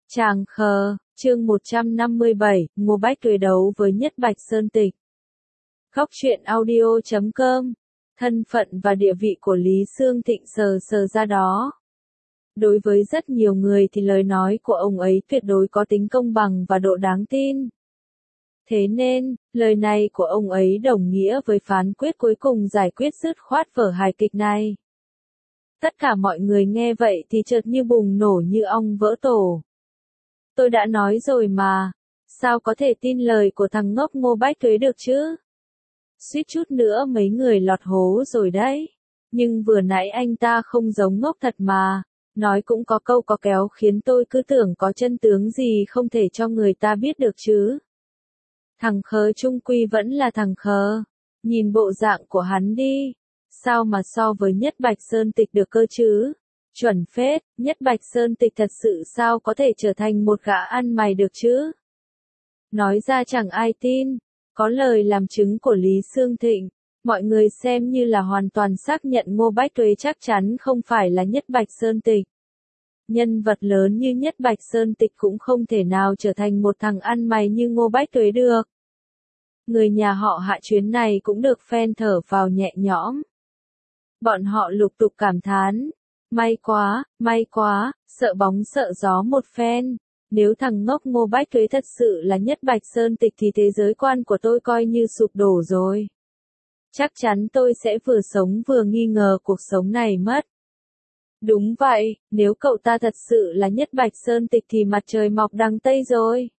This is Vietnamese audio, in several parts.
Tràng khờ, chương 157, Ngô Bách Tuế đấu với Nhất Bạch Sơn Tịch. Góc truyện audio.com. Thân phận và địa vị của Lý Xương Thịnh sờ ra đó. Đối với rất nhiều người thì lời nói của ông ấy tuyệt đối có tính công bằng và độ đáng tin. Thế nên, lời này của ông ấy đồng nghĩa với phán quyết cuối cùng giải quyết dứt khoát vở hài kịch này. Tất cả mọi người nghe vậy thì chợt như bùng nổ như ong vỡ tổ. Tôi đã nói rồi mà, sao có thể tin lời của thằng ngốc Ngô Bách Tuế được chứ? Suýt chút nữa mấy người lọt hố rồi đấy. Nhưng vừa nãy anh ta không giống ngốc thật mà, nói cũng có câu có kéo khiến tôi cứ tưởng có chân tướng gì không thể cho người ta biết được chứ. Thằng khờ trung quy vẫn là thằng khờ, nhìn bộ dạng của hắn đi, sao mà so với Nhất Bạch Sơn Tịch được cơ chứ? Chuẩn phết, Nhất Bạch Sơn Tịch thật sự sao có thể trở thành một gã ăn mày được chứ? Nói ra chẳng ai tin, có lời làm chứng của Lý Xương Thịnh, mọi người xem như là hoàn toàn xác nhận Ngô Bách Tuế chắc chắn không phải là Nhất Bạch Sơn Tịch. Nhân vật lớn như Nhất Bạch Sơn Tịch cũng không thể nào trở thành một thằng ăn mày như Ngô Bách Tuế được. Người nhà họ Hạ chuyến này cũng được phen thở vào nhẹ nhõm. Bọn họ lục tục cảm thán. May quá, sợ bóng sợ gió một phen. Nếu thằng ngốc Ngô Bách Tuế thật sự là Nhất Bạch Sơn Tịch thì thế giới quan của tôi coi như sụp đổ rồi. Chắc chắn tôi sẽ vừa sống vừa nghi ngờ cuộc sống này mất. Đúng vậy, nếu cậu ta thật sự là Nhất Bạch Sơn Tịch thì mặt trời mọc đằng Tây rồi.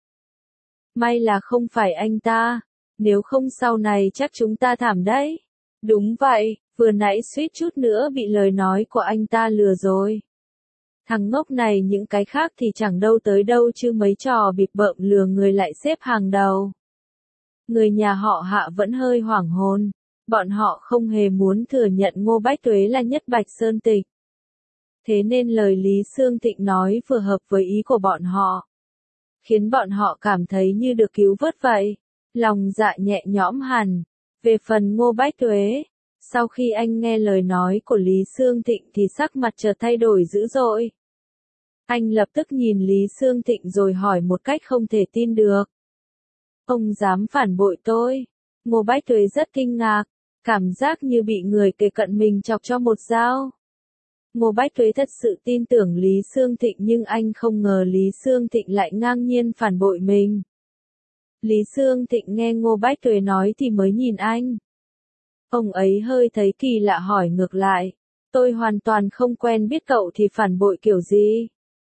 May là không phải anh ta, nếu không sau này chắc chúng ta thảm đấy. Đúng vậy, vừa nãy suýt chút nữa bị lời nói của anh ta lừa rồi. Thằng ngốc này những cái khác thì chẳng đâu tới đâu chứ mấy trò bịp bợm lừa người lại xếp hàng đầu. Người nhà họ Hạ vẫn hơi hoảng hồn, bọn họ không hề muốn thừa nhận Ngô Bách Tuế là Nhất Bạch Sơn Tịch. Thế nên lời Lý Xương Thịnh nói vừa hợp với ý của bọn họ, khiến bọn họ cảm thấy như được cứu vớt vậy, lòng dạ nhẹ nhõm hẳn. Về phần Ngô Bách Tuế, sau khi anh nghe lời nói của Lý Xương Thịnh thì sắc mặt chợt thay đổi dữ dội. Anh lập tức nhìn Lý Xương Thịnh rồi hỏi một cách không thể tin được. Ông dám phản bội tôi? Ngô Bách Tuế rất kinh ngạc, cảm giác như bị người kề cận mình chọc cho một dao. Ngô Bách Tuế thật sự tin tưởng Lý Xương Thịnh nhưng anh không ngờ Lý Xương Thịnh lại ngang nhiên phản bội mình. Lý Xương Thịnh nghe Ngô Bách Tuế nói thì mới nhìn anh. Ông ấy hơi thấy kỳ lạ hỏi ngược lại, tôi hoàn toàn không quen biết cậu thì phản bội kiểu gì?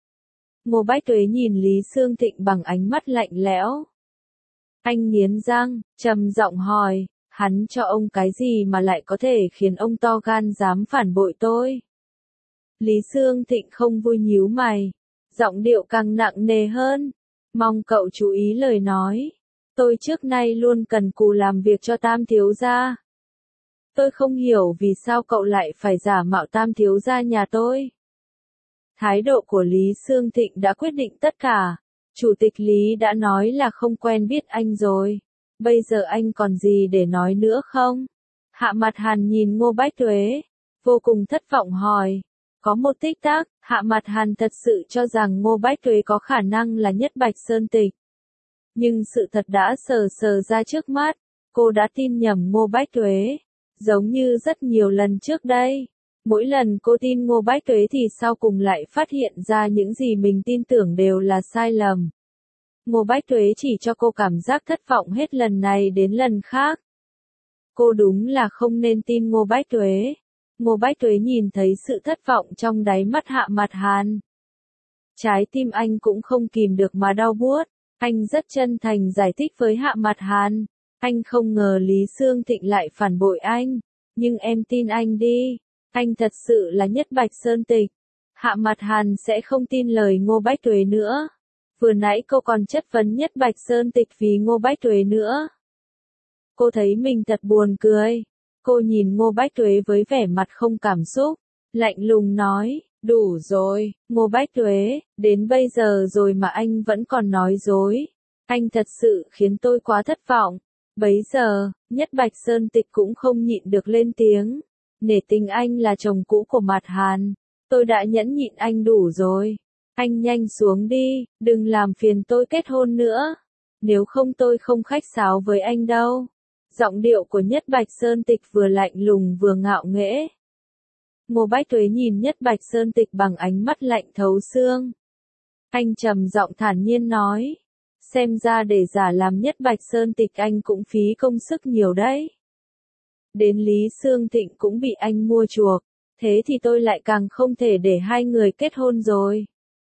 Ngô Bách Tuế nhìn Lý Xương Thịnh bằng ánh mắt lạnh lẽo. Anh nghiến răng, trầm giọng hỏi, hắn cho ông cái gì mà lại có thể khiến ông to gan dám phản bội tôi? Lý Xương Thịnh không vui nhíu mày, giọng điệu càng nặng nề hơn. Mong cậu chú ý lời nói. Tôi trước nay luôn cần cù làm việc cho Tam thiếu gia. Tôi không hiểu vì sao cậu lại phải giả mạo Tam thiếu gia nhà tôi. Thái độ của Lý Xương Thịnh đã quyết định tất cả. Chủ tịch Lý đã nói là không quen biết anh rồi. Bây giờ anh còn gì để nói nữa không? Hạ Mặt Hàn nhìn Ngô Bách Tuế, vô cùng thất vọng hỏi. Có một tích tắc, Hạ Mặt Hàn thật sự cho rằng Ngô Bách Tuế có khả năng là Nhất Bạch Sơn Tịch. Nhưng sự thật đã sờ ra trước mắt, cô đã tin nhầm Ngô Bách Tuế. Giống như rất nhiều lần trước đây, mỗi lần cô tin Ngô Bách Tuế thì sau cùng lại phát hiện ra những gì mình tin tưởng đều là sai lầm. Ngô Bách Tuế chỉ cho cô cảm giác thất vọng hết lần này đến lần khác. Cô đúng là không nên tin Ngô Bách Tuế. Ngô Bách Tuế nhìn thấy sự thất vọng trong đáy mắt Hạ Mặt Hàn. Trái tim anh cũng không kìm được mà đau buốt. Anh rất chân thành giải thích với Hạ Mặt Hàn. Anh không ngờ Lý Xương Thịnh lại phản bội anh. Nhưng em tin anh đi. Anh thật sự là Nhất Bạch Sơn Tịch. Hạ Mặt Hàn sẽ không tin lời Ngô Bách Tuế nữa. Vừa nãy cô còn chất vấn Nhất Bạch Sơn Tịch vì Ngô Bách Tuế nữa. Cô thấy mình thật buồn cười. Cô nhìn Ngô Bách Tuế với vẻ mặt không cảm xúc. Lạnh lùng nói, đủ rồi, Ngô Bách Tuế, đến bây giờ rồi mà anh vẫn còn nói dối. Anh thật sự khiến tôi quá thất vọng. Bấy giờ, Nhất Bạch Sơn Tịch cũng không nhịn được lên tiếng. Nể tình anh là chồng cũ của Mặt Hàn. Tôi đã nhẫn nhịn anh đủ rồi. Anh nhanh xuống đi, đừng làm phiền tôi kết hôn nữa. Nếu không tôi không khách sáo với anh đâu. Giọng điệu của Nhất Bạch Sơn Tịch vừa lạnh lùng vừa ngạo nghễ. Ngô Bách Tuế nhìn Nhất Bạch Sơn Tịch bằng ánh mắt lạnh thấu xương. Anh trầm giọng thản nhiên nói. Xem ra để giả làm Nhất Bạch Sơn Tịch anh cũng phí công sức nhiều đấy. Đến Lý Xương Thịnh cũng bị anh mua chuộc. Thế thì tôi lại càng không thể để hai người kết hôn rồi.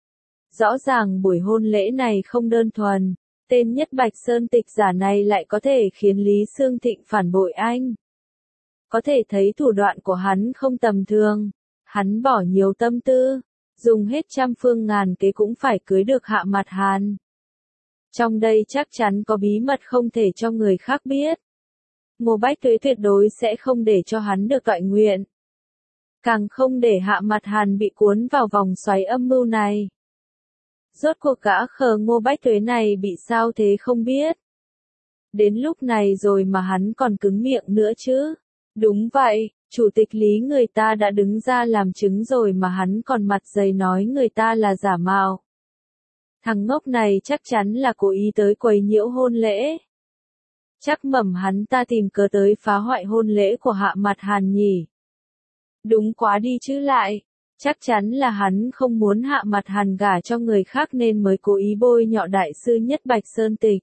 Rõ ràng buổi hôn lễ này không đơn thuần. Tên Nhất Bạch Sơn Tịch giả này lại có thể khiến Lý Xương Thịnh phản bội anh. Có thể thấy thủ đoạn của hắn không tầm thường. Hắn bỏ nhiều tâm tư, dùng hết trăm phương ngàn kế cũng phải cưới được Hạ Mặt Hàn. Trong đây chắc chắn có bí mật không thể cho người khác biết. Ngô Bách Tuế tuyệt đối sẽ không để cho hắn được toại nguyện. Càng không để Hạ Mặt Hàn bị cuốn vào vòng xoáy âm mưu này. Rốt cuộc gã khờ Ngô Bách Tuế này bị sao thế không biết. Đến lúc này rồi mà hắn còn cứng miệng nữa chứ. Đúng vậy, chủ tịch Lý người ta đã đứng ra làm chứng rồi mà hắn còn mặt dày nói người ta là giả mạo. Thằng ngốc này chắc chắn là cố ý tới quấy nhiễu hôn lễ. Chắc mẩm hắn ta tìm cớ tới phá hoại hôn lễ của Hạ Mặt Hàn nhỉ. Đúng quá đi chứ lại. Chắc chắn là hắn không muốn Hạ Mặt Hàn gả cho người khác nên mới cố ý bôi nhọ đại sư Nhất Bạch Sơn Tịch.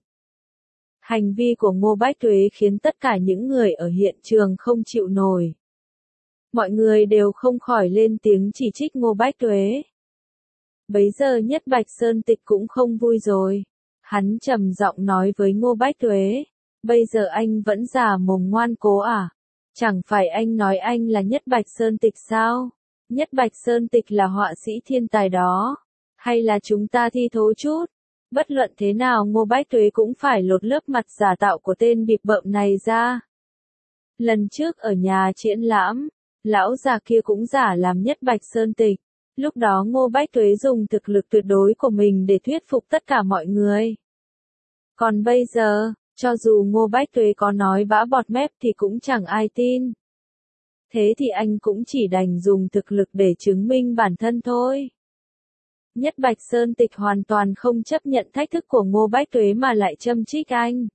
Hành vi của Ngô Bách Tuế khiến tất cả những người ở hiện trường không chịu nổi. Mọi người đều không khỏi lên tiếng chỉ trích Ngô Bách Tuế. Bấy giờ Nhất Bạch Sơn Tịch cũng không vui rồi. Hắn trầm giọng nói với Ngô Bách Tuế. Bây giờ anh vẫn giả mồm ngoan cố à? Chẳng phải anh nói anh là Nhất Bạch Sơn Tịch sao? Nhất Bạch Sơn Tịch là họa sĩ thiên tài đó. Hay là chúng ta thi thố chút? Bất luận thế nào Ngô Bách Tuế cũng phải lột lớp mặt giả tạo của tên bịp bợm này ra. Lần trước ở nhà triển lãm, lão già kia cũng giả làm Nhất Bạch Sơn Tịch. Lúc đó Ngô Bách Tuế dùng thực lực tuyệt đối của mình để thuyết phục tất cả mọi người. Còn bây giờ, cho dù Ngô Bách Tuế có nói bã bọt mép thì cũng chẳng ai tin. Thế thì anh cũng chỉ đành dùng thực lực để chứng minh bản thân thôi. Nhất Bạch Sơn Tịch hoàn toàn không chấp nhận thách thức của Ngô Bách Tuế mà lại châm chích anh.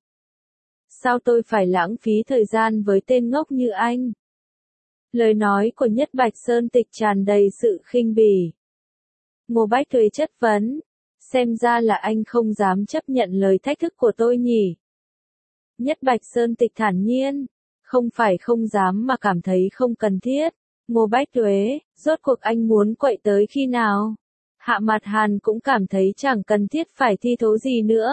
Sao tôi phải lãng phí thời gian với tên ngốc như anh? Lời nói của Nhất Bạch Sơn Tịch tràn đầy sự khinh bỉ. Ngô Bách Tuế chất vấn. Xem ra là anh không dám chấp nhận lời thách thức của tôi nhỉ? Nhất Bạch Sơn Tịch thản nhiên. Không phải không dám mà cảm thấy không cần thiết. Ngô Bách Tuế, rốt cuộc anh muốn quậy tới khi nào? Hạ Mặt Hàn cũng cảm thấy chẳng cần thiết phải thi thố gì nữa.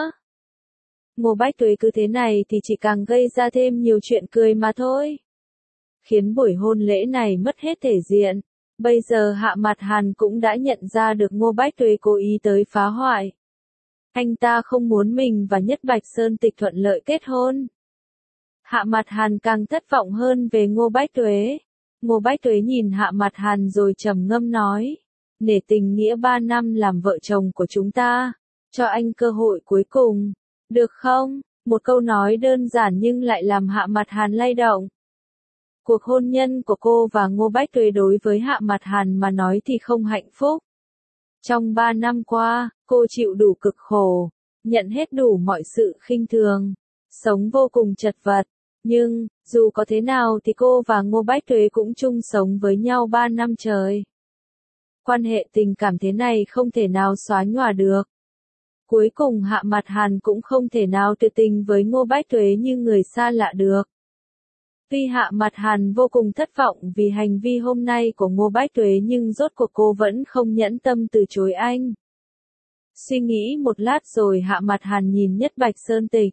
Ngô Bách Tuế cứ thế này thì chỉ càng gây ra thêm nhiều chuyện cười mà thôi. Khiến buổi hôn lễ này mất hết thể diện. Bây giờ Hạ Mặt Hàn cũng đã nhận ra được Ngô Bách Tuế cố ý tới phá hoại. Anh ta không muốn mình và Nhất Bạch Sơn Tịch thuận lợi kết hôn. Hạ Mặt Hàn càng thất vọng hơn về Ngô Bách Tuế. Ngô Bách Tuế nhìn Hạ Mặt Hàn rồi trầm ngâm nói. Nể tình nghĩa 3 năm làm vợ chồng của chúng ta. Cho anh cơ hội cuối cùng. Được không? Một câu nói đơn giản nhưng lại làm Hạ Mặt Hàn lay động. Cuộc hôn nhân của cô và Ngô Bách Tuế đối với Hạ Mặt Hàn mà nói thì không hạnh phúc. Trong 3 năm qua, cô chịu đủ cực khổ. Nhận hết đủ mọi sự khinh thường. Sống vô cùng chật vật. Nhưng, dù có thế nào thì cô và Ngô Bách Tuế cũng chung sống với nhau 3 năm trời. Quan hệ tình cảm thế này không thể nào xóa nhòa được. Cuối cùng Hạ Mặt Hàn cũng không thể nào tuyệt tình với Ngô Bách Tuế như người xa lạ được. Tuy Hạ Mặt Hàn vô cùng thất vọng vì hành vi hôm nay của Ngô Bách Tuế nhưng rốt cuộc cô vẫn không nhẫn tâm từ chối anh. Suy nghĩ một lát rồi Hạ Mặt Hàn nhìn Nhất Bạch Sơn Tịch.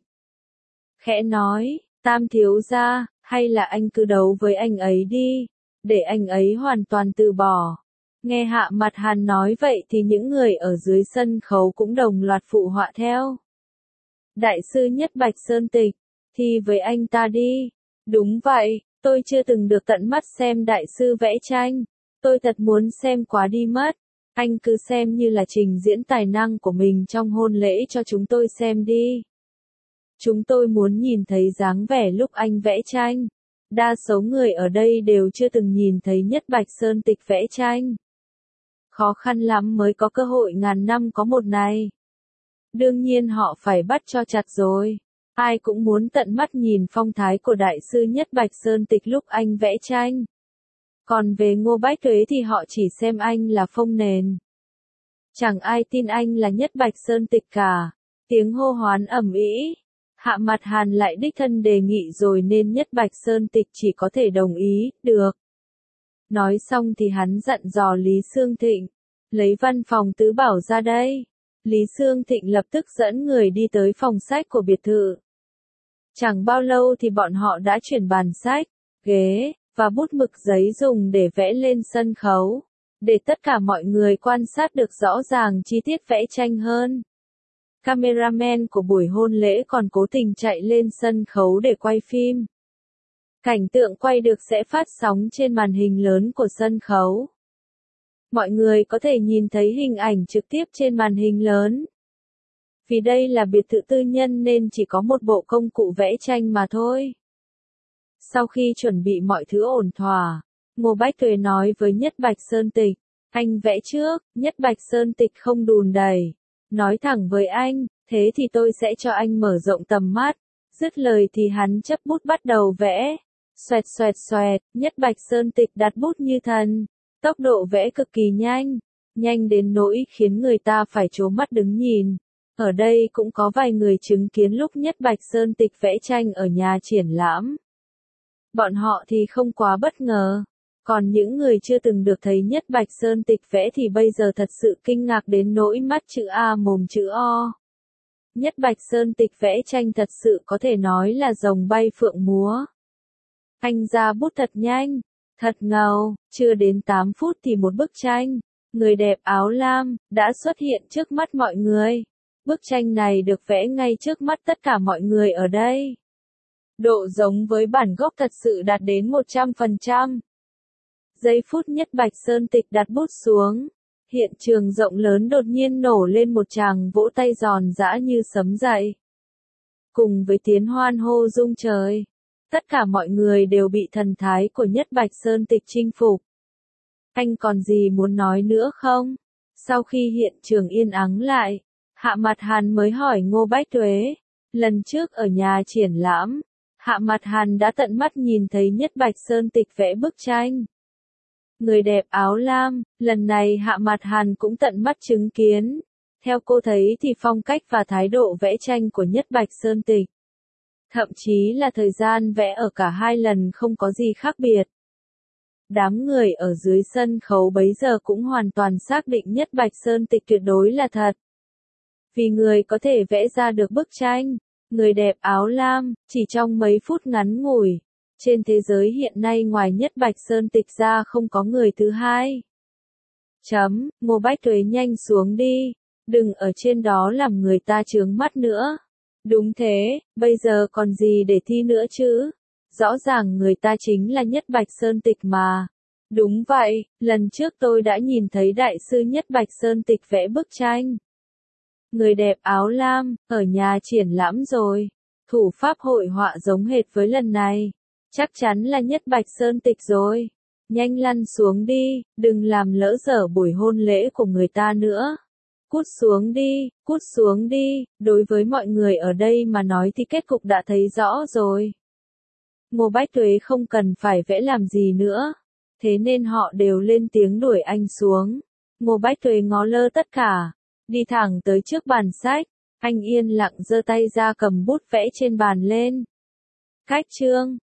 Khẽ nói, Tam thiếu gia, hay là anh cứ đấu với anh ấy đi, để anh ấy hoàn toàn từ bỏ. Nghe Hạ Mặt Hàn nói vậy thì những người ở dưới sân khấu cũng đồng loạt phụ họa theo. Đại sư Nhất Bạch Sơn Tịch, thi với anh ta đi. Đúng vậy, tôi chưa từng được tận mắt xem đại sư vẽ tranh. Tôi thật muốn xem quá đi mất. Anh cứ xem như là trình diễn tài năng của mình trong hôn lễ cho chúng tôi xem đi. Chúng tôi muốn nhìn thấy dáng vẻ lúc anh vẽ tranh. Đa số người ở đây đều chưa từng nhìn thấy Nhất Bạch Sơn Tịch vẽ tranh. Khó khăn lắm mới có cơ hội ngàn năm có một này. Đương nhiên họ phải bắt cho chặt rồi. Ai cũng muốn tận mắt nhìn phong thái của đại sư Nhất Bạch Sơn Tịch lúc anh vẽ tranh. Còn về Ngô Bách Tuế thì họ chỉ xem anh là phông nền. Chẳng ai tin anh là Nhất Bạch Sơn Tịch cả. Tiếng hô hoán ầm ĩ. Hạ Mặt Hàn lại đích thân đề nghị rồi nên Nhất Bạch Sơn Tịch chỉ có thể đồng ý, được. Nói xong thì hắn dặn dò Lý Xương Thịnh, lấy văn phòng tứ bảo ra đây. Lý Xương Thịnh lập tức dẫn người đi tới phòng sách của biệt thự. Chẳng bao lâu thì bọn họ đã chuyển bàn sách, ghế, và bút mực giấy dùng để vẽ lên sân khấu, để tất cả mọi người quan sát được rõ ràng chi tiết vẽ tranh hơn. Cameraman của buổi hôn lễ còn cố tình chạy lên sân khấu để quay phim. Cảnh tượng quay được sẽ phát sóng trên màn hình lớn của sân khấu. Mọi người có thể nhìn thấy hình ảnh trực tiếp trên màn hình lớn. Vì đây là biệt thự tư nhân nên chỉ có một bộ công cụ vẽ tranh mà thôi. Sau khi chuẩn bị mọi thứ ổn thỏa, Ngô Bách Tuế nói với Nhất Bạch Sơn Tịch, anh vẽ trước. Nhất Bạch Sơn Tịch không đùn đẩy, nói thẳng với anh, thế thì tôi sẽ cho anh mở rộng tầm mắt. Dứt lời thì hắn chấp bút bắt đầu vẽ. Xoẹt xoẹt xoẹt, Nhất Bạch Sơn Tịch đặt bút như thần. Tốc độ vẽ cực kỳ nhanh, nhanh đến nỗi khiến người ta phải trố mắt đứng nhìn. Ở đây cũng có vài người chứng kiến lúc Nhất Bạch Sơn Tịch vẽ tranh ở nhà triển lãm. Bọn họ thì không quá bất ngờ. Còn những người chưa từng được thấy Nhất Bạch Sơn Tịch vẽ thì bây giờ thật sự kinh ngạc đến nỗi mắt chữ A mồm chữ O. Nhất Bạch Sơn Tịch vẽ tranh thật sự có thể nói là rồng bay phượng múa. Anh ra bút thật nhanh, thật ngầu, chưa đến 8 phút thì một bức tranh, người đẹp áo lam, đã xuất hiện trước mắt mọi người. Bức tranh này được vẽ ngay trước mắt tất cả mọi người ở đây. Độ giống với bản gốc thật sự đạt đến 100%. Giây phút Nhất Bạch Sơn Tịch đặt bút xuống, hiện trường rộng lớn đột nhiên nổ lên một tràng vỗ tay giòn giã như sấm dậy. Cùng với tiếng hoan hô rung trời, tất cả mọi người đều bị thần thái của Nhất Bạch Sơn Tịch chinh phục. Anh còn gì muốn nói nữa không? Sau khi hiện trường yên ắng lại, Hạ Mặt Hàn mới hỏi Ngô Bách Tuế. Lần trước ở nhà triển lãm, Hạ Mặt Hàn đã tận mắt nhìn thấy Nhất Bạch Sơn Tịch vẽ bức tranh. Người đẹp áo lam, lần này Hạ Mặt Hàn cũng tận mắt chứng kiến. Theo cô thấy thì phong cách và thái độ vẽ tranh của Nhất Bạch Sơn Tịch, thậm chí là thời gian vẽ ở cả hai lần không có gì khác biệt. Đám người ở dưới sân khấu bấy giờ cũng hoàn toàn xác định Nhất Bạch Sơn Tịch tuyệt đối là thật. Vì người có thể vẽ ra được bức tranh, người đẹp áo lam, chỉ trong mấy phút ngắn ngủi. Trên thế giới hiện nay ngoài Nhất Bạch Sơn Tịch ra không có người thứ hai. Ngô Bách Tuế nhanh xuống đi, đừng ở trên đó làm người ta chướng mắt nữa. Đúng thế, bây giờ còn gì để thi nữa chứ? Rõ ràng người ta chính là Nhất Bạch Sơn Tịch mà. Đúng vậy, lần trước tôi đã nhìn thấy đại sư Nhất Bạch Sơn Tịch vẽ bức tranh. Người đẹp áo lam, ở nhà triển lãm rồi. Thủ pháp hội họa giống hệt với lần này. Chắc chắn là Nhất Bạch Sơn Tịch rồi. Nhanh lăn xuống đi, đừng làm lỡ dở buổi hôn lễ của người ta nữa. Cút xuống đi, đối với mọi người ở đây mà nói thì kết cục đã thấy rõ rồi. Ngô Bách Tuế không cần phải vẽ làm gì nữa. Thế nên họ đều lên tiếng đuổi anh xuống. Ngô Bách Tuế ngó lơ tất cả, đi thẳng tới trước bàn sách. Anh yên lặng giơ tay ra cầm bút vẽ trên bàn lên. Cách chương